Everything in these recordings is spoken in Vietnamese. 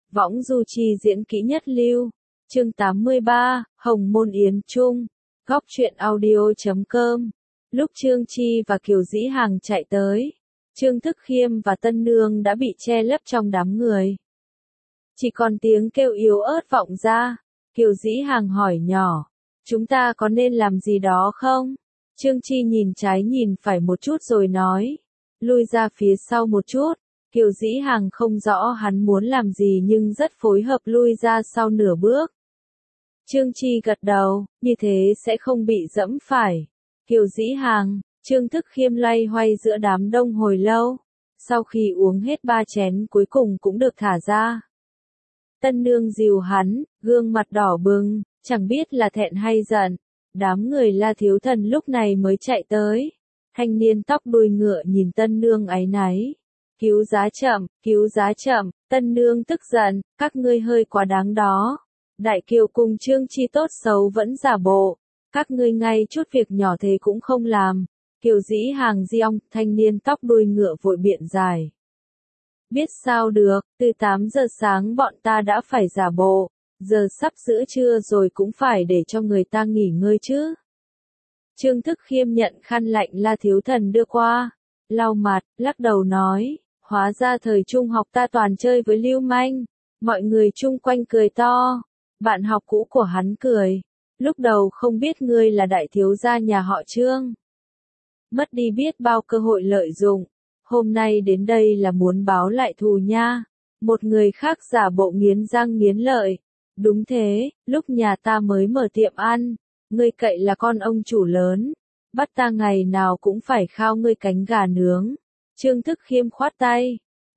Võng du chi diễn kỹ nhất lưu. Chương 83, Hồng Môn Yến Trung. Góc truyện audio.com. Lúc Trương Chi và Kiều Dĩ Hằng chạy tới, Trương Thức Khiêm và Tân Nương đã bị che lấp trong đám người. Chỉ còn tiếng kêu yếu ớt vọng ra. Kiều Dĩ Hằng hỏi nhỏ, chúng ta có nên làm gì đó không? Trương Chi nhìn trái nhìn phải một chút rồi nói, lui ra phía sau một chút. Kiều Dĩ Hằng không rõ hắn muốn làm gì nhưng rất phối hợp lui ra sau nửa bước. Trương Chi gật đầu, như thế sẽ không bị dẫm phải. Kiều Dĩ Hằng, Trương Thức Khiêm loay hoay giữa đám đông hồi lâu. Sau khi uống hết 3 chén cuối cùng cũng được thả ra. Tân Nương dìu hắn, gương mặt đỏ bừng, chẳng biết là thẹn hay giận. Đám người La Thiếu Thần lúc này mới chạy tới. Thanh niên tóc đuôi ngựa nhìn Tân Nương áy náy. Cứu giá chậm, Tân Nương tức giận, các ngươi hơi quá đáng đó. Đại Kiều cùng Trương Chi tốt xấu vẫn giả bộ, các ngươi ngay chút việc nhỏ thế cũng không làm. Kiều Dĩ Hằng diong, thanh niên tóc đuôi ngựa vội biện giải. Biết sao được, từ 8 giờ sáng bọn ta đã phải giả bộ, giờ sắp giữa trưa rồi cũng phải để cho người ta nghỉ ngơi chứ. Trương Thức Khiêm nhận khăn lạnh La Thiếu Thần đưa qua, lau mặt, lắc đầu nói. Hóa ra thời trung học ta toàn chơi với lưu manh. Mọi người chung quanh cười to. Bạn học cũ của hắn cười. Lúc đầu không biết ngươi là đại thiếu gia nhà họ Trương. Mất đi biết bao cơ hội lợi dụng. Hôm nay đến đây là muốn báo lại thù nha. Một người khác giả bộ nghiến răng nghiến lợi. Đúng thế, lúc nhà ta mới mở tiệm ăn. Ngươi cậy là con ông chủ lớn. Bắt ta ngày nào cũng phải khao ngươi cánh gà nướng. Trương Thức Khiêm khoát tay.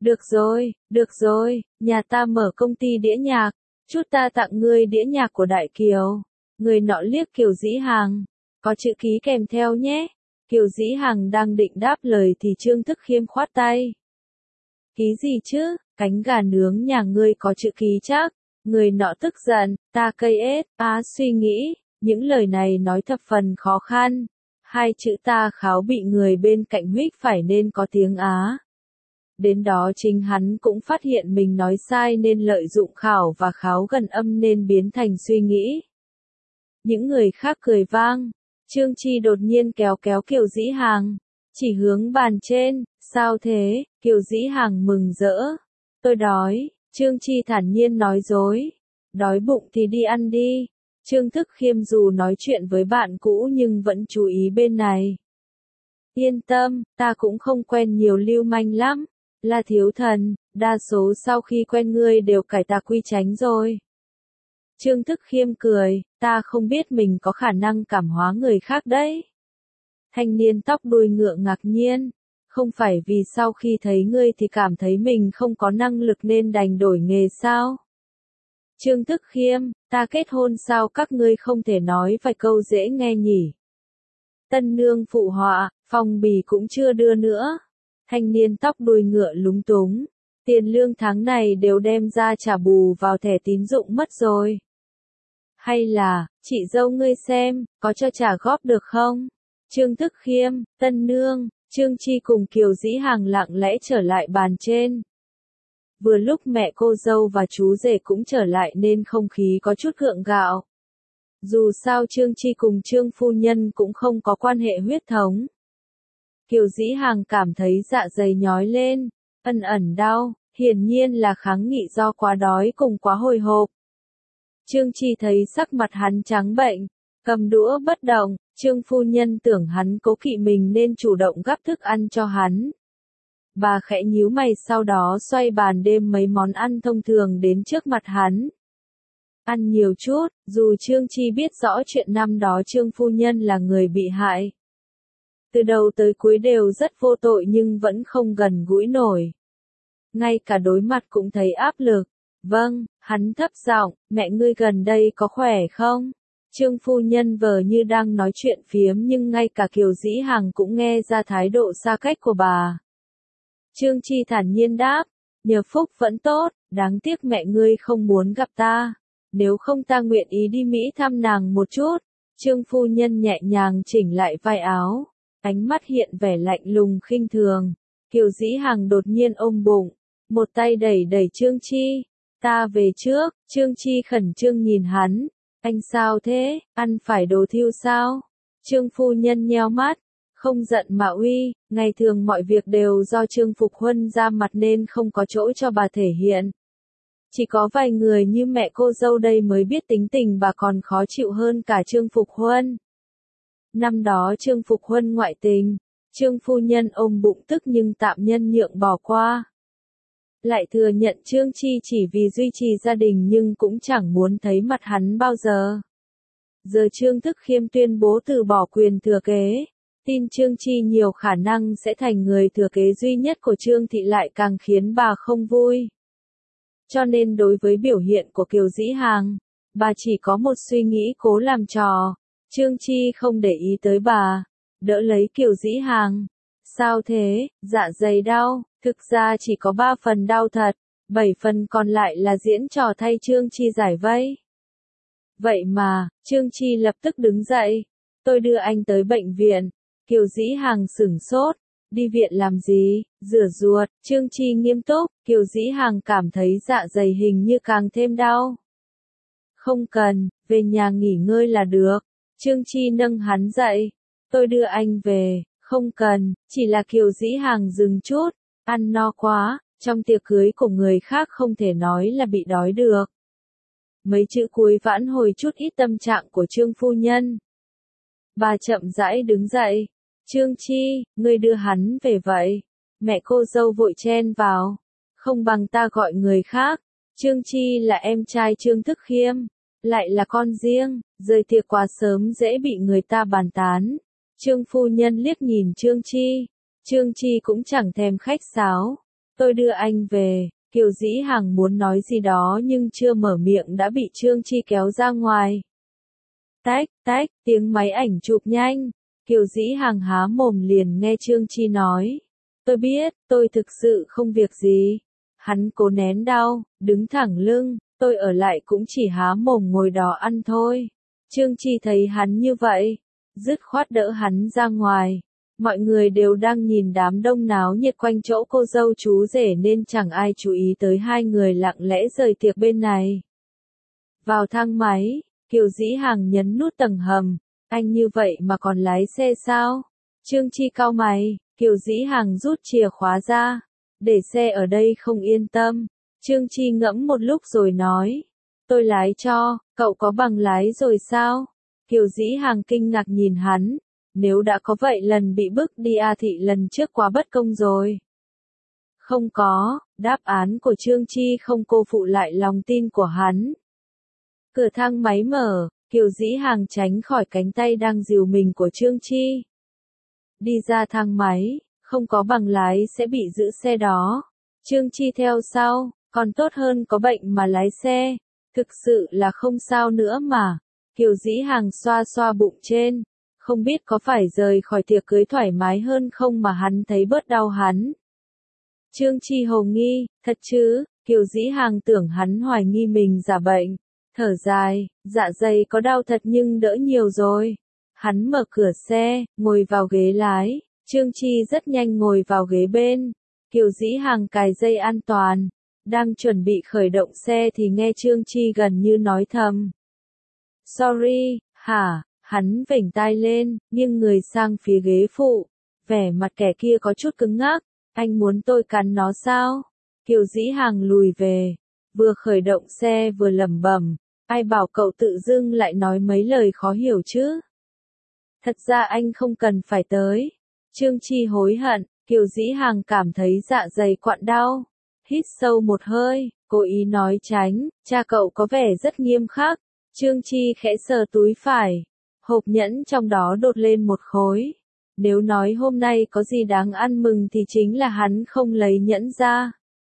Được rồi, nhà ta mở công ty đĩa nhạc, chút ta tặng ngươi đĩa nhạc của Đại Kiều. Người nọ liếc Kiều Dĩ Hằng, có chữ ký kèm theo nhé. Kiều Dĩ Hằng đang định đáp lời thì Trương Thức Khiêm khoát tay. Ký gì chứ, cánh gà nướng nhà ngươi có chữ ký chắc. Người nọ tức giận, ta cây ết, suy nghĩ, những lời này nói thập phần khó khăn. 2 chữ ta kháo bị người bên cạnh huých phải nên có tiếng Á. Đến đó chính hắn cũng phát hiện mình nói sai nên lợi dụng khảo và kháo gần âm nên biến thành suy nghĩ. Những người khác cười vang. Trương Chi đột nhiên kéo Kiều Dĩ Hằng, chỉ hướng bàn trên, sao thế? Kiều Dĩ Hằng mừng rỡ. Tôi đói. Trương Chi thản nhiên nói dối. Đói bụng thì đi ăn đi. Trương Thức Khiêm dù nói chuyện với bạn cũ nhưng vẫn chú ý bên này. Yên tâm, ta cũng không quen nhiều lưu manh lắm. La Thiếu Thần, đa số sau khi quen ngươi đều cải tà quy chánh rồi. Trương Thức Khiêm cười, ta không biết mình có khả năng cảm hóa người khác đấy. Thanh niên tóc đuôi ngựa ngạc nhiên. Không phải vì sau khi thấy ngươi thì cảm thấy mình không có năng lực nên đành đổi nghề sao? Trương Thức Khiêm, ta kết hôn sao các ngươi không thể nói vài câu dễ nghe nhỉ? Tân Nương phụ họa, phong bì cũng chưa đưa nữa. Thanh niên tóc đuôi ngựa lúng túng. Tiền lương tháng này đều đem ra trả bù vào thẻ tín dụng mất rồi. Hay là, chị dâu ngươi xem, có cho trả góp được không? Trương Thức Khiêm, Tân Nương, Trương Chi cùng Kiều Dĩ Hằng lặng lẽ trở lại bàn trên. Vừa lúc mẹ cô dâu và chú rể cũng trở lại nên không khí có chút gượng gạo. Dù sao Trương Chi cùng Trương phu nhân cũng không có quan hệ huyết thống. Kiều Dĩ Hằng cảm thấy dạ dày nhói lên, ẩn ẩn đau, hiển nhiên là kháng nghị do quá đói cùng quá hồi hộp. Trương Chi thấy sắc mặt hắn trắng bệnh, cầm đũa bất động, Trương phu nhân tưởng hắn cố kỵ mình nên chủ động gắp thức ăn cho hắn. Bà khẽ nhíu mày sau đó xoay bàn đem mấy món ăn thông thường đến trước mặt hắn. Ăn nhiều chút, dù Trương Chi biết rõ chuyện năm đó Trương phu nhân là người bị hại. Từ đầu tới cuối đều rất vô tội nhưng vẫn không gần gũi nổi. Ngay cả đối mặt cũng thấy áp lực. Vâng, hắn thấp giọng, mẹ ngươi gần đây có khỏe không? Trương phu nhân vờ như đang nói chuyện phiếm nhưng ngay cả Kiều Dĩ Hằng cũng nghe ra thái độ xa cách của bà. Trương Chi thản nhiên đáp, nhờ phúc vẫn tốt, đáng tiếc mẹ ngươi không muốn gặp ta. Nếu không ta nguyện ý đi Mỹ thăm nàng một chút. Trương phu nhân nhẹ nhàng chỉnh lại vai áo, ánh mắt hiện vẻ lạnh lùng khinh thường. Kiều Dĩ Hằng đột nhiên ôm bụng, một tay đẩy Trương Chi. Ta về trước, Trương Chi khẩn trương nhìn hắn. Anh sao thế, ăn phải đồ thiêu sao? Trương phu nhân nheo mắt, không giận mà uy, ngày thường mọi việc đều do Trương Phục Huân ra mặt nên không có chỗ cho bà thể hiện. Chỉ có vài người như mẹ cô dâu đây mới biết tính tình bà còn khó chịu hơn cả Trương Phục Huân. Năm đó Trương Phục Huân ngoại tình, Trương phu nhân ôm bụng tức nhưng tạm nhân nhượng bỏ qua. Lại thừa nhận Trương Chi chỉ vì duy trì gia đình nhưng cũng chẳng muốn thấy mặt hắn bao giờ. Giờ Trương Thức Khiêm tuyên bố từ bỏ quyền thừa kế, tin Trương Chi nhiều khả năng sẽ thành người thừa kế duy nhất của Trương Thị lại càng khiến bà không vui. Cho nên đối với biểu hiện của Kiều Dĩ Hàng, bà chỉ có một suy nghĩ cố làm trò. Trương Chi không để ý tới bà, đỡ lấy Kiều Dĩ Hàng. Sao thế, dạ dày đau, thực ra chỉ có 3 phần đau thật, 7 phần còn lại là diễn trò thay Trương Chi giải vây. Vậy mà, Trương Chi lập tức đứng dậy. Tôi đưa anh tới bệnh viện. Kiều Dĩ Hàng sửng sốt. Đi viện làm gì, rửa ruột, Trương Chi nghiêm túc, Kiều Dĩ Hàng cảm thấy dạ dày hình như càng thêm đau. Không cần, về nhà nghỉ ngơi là được. Trương Chi nâng hắn dậy. Tôi đưa anh về, không cần, chỉ là Kiều Dĩ Hàng dừng chút, ăn no quá, trong tiệc cưới của người khác không thể nói là bị đói được. Mấy chữ cuối vãn hồi chút ít tâm trạng của Trương phu nhân. Bà chậm rãi đứng dậy. Trương Chi, ngươi đưa hắn về vậy. Mẹ cô dâu vội chen vào. Không bằng ta gọi người khác. Trương Chi là em trai Trương Thức Khiêm. Lại là con riêng, rời tiệc quá sớm dễ bị người ta bàn tán. Trương phu nhân liếc nhìn Trương Chi. Trương Chi cũng chẳng thèm khách sáo. Tôi đưa anh về. Kiều Dĩ Hàng muốn nói gì đó nhưng chưa mở miệng đã bị Trương Chi kéo ra ngoài. Tách, tách, tiếng máy ảnh chụp nhanh. Kiều Dĩ Hàng há mồm liền nghe Trương Chi nói. Tôi biết, tôi thực sự không việc gì. Hắn cố nén đau, đứng thẳng lưng, tôi ở lại cũng chỉ há mồm ngồi đó ăn thôi. Trương Chi thấy hắn như vậy, dứt khoát đỡ hắn ra ngoài. Mọi người đều đang nhìn đám đông náo nhiệt quanh chỗ cô dâu chú rể nên chẳng ai chú ý tới hai người lặng lẽ rời tiệc bên này. Vào thang máy, Kiều Dĩ Hàng nhấn nút tầng hầm. Anh như vậy mà còn lái xe sao? Trương Chi cau mày, Kiều Dĩ Hàng rút chìa khóa ra. Để xe ở đây không yên tâm. Trương Chi ngẫm một lúc rồi nói. Tôi lái cho, cậu có bằng lái rồi sao? Kiều Dĩ Hàng kinh ngạc nhìn hắn. Nếu đã có vậy lần bị bức đi thị lần trước quá bất công rồi. Không có, đáp án của Trương Chi không cô phụ lại lòng tin của hắn. Cửa thang máy mở, Kiều Dĩ Hàng tránh khỏi cánh tay đang dìu mình của Trương Chi. Đi ra thang máy, không có bằng lái sẽ bị giữ xe đó. Trương Chi theo sau, còn tốt hơn có bệnh mà lái xe. Thực sự là không sao nữa mà. Kiều Dĩ Hàng xoa xoa bụng trên. Không biết có phải rời khỏi tiệc cưới thoải mái hơn không mà hắn thấy bớt đau hắn. Trương Chi hồ nghi, thật chứ, Kiều Dĩ Hàng tưởng hắn hoài nghi mình giả bệnh. Thở dài, dạ dày có đau thật nhưng đỡ nhiều rồi. Hắn mở cửa xe, ngồi vào ghế lái. Trương Chi rất nhanh ngồi vào ghế bên. Kiều Dĩ Hàng cài dây an toàn. Đang chuẩn bị khởi động xe thì nghe Trương Chi gần như nói thầm. Sorry, hả? Hắn vểnh tai lên, nghiêng người sang phía ghế phụ. Vẻ mặt kẻ kia có chút cứng ngắc. Anh muốn tôi cắn nó sao? Kiều Dĩ Hàng lùi về. Vừa khởi động xe vừa lẩm bẩm. Ai bảo cậu tự dưng lại nói mấy lời khó hiểu chứ? Thật ra anh không cần phải tới. Trương Chi hối hận, Kiều Dĩ Hàng cảm thấy dạ dày quặn đau. Hít sâu một hơi, cố ý nói tránh, cha cậu có vẻ rất nghiêm khắc. Trương Chi khẽ sờ túi phải. Hộp nhẫn trong đó đột lên một khối. Nếu nói hôm nay có gì đáng ăn mừng thì chính là hắn không lấy nhẫn ra.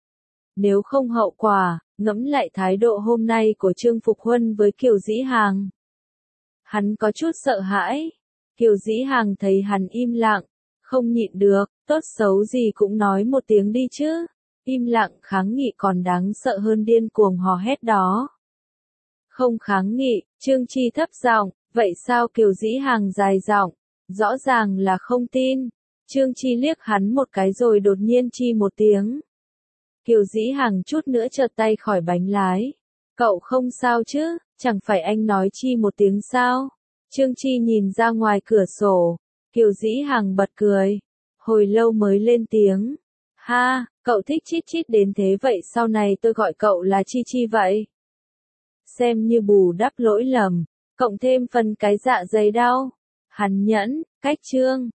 Nếu không hậu quả, ngẫm lại thái độ hôm nay của Trương Phục Huân với Kiều Dĩ Hàng. Hắn có chút sợ hãi. Kiều Dĩ Hàng thấy hắn im lặng, không nhịn được, tốt xấu gì cũng nói một tiếng đi chứ. Im lặng kháng nghị còn đáng sợ hơn điên cuồng hò hét đó. Không kháng nghị, Trương Chi thấp giọng, vậy sao? Kiều Dĩ Hàng dài giọng, rõ ràng là không tin. Trương Chi liếc hắn một cái rồi đột nhiên chi một tiếng. Kiều Dĩ Hằng chút nữa chợt tay khỏi bánh lái. Cậu không sao chứ, chẳng phải anh nói Chi một tiếng sao? Trương Chi nhìn ra ngoài cửa sổ. Kiều Dĩ Hằng bật cười. Hồi lâu mới lên tiếng. Ha, cậu thích chít chít đến thế vậy sau này tôi gọi cậu là Chi Chi vậy. Xem như bù đắp lỗi lầm, cộng thêm phần cái dạ dày đau. Hắn nhẫn, cách chương.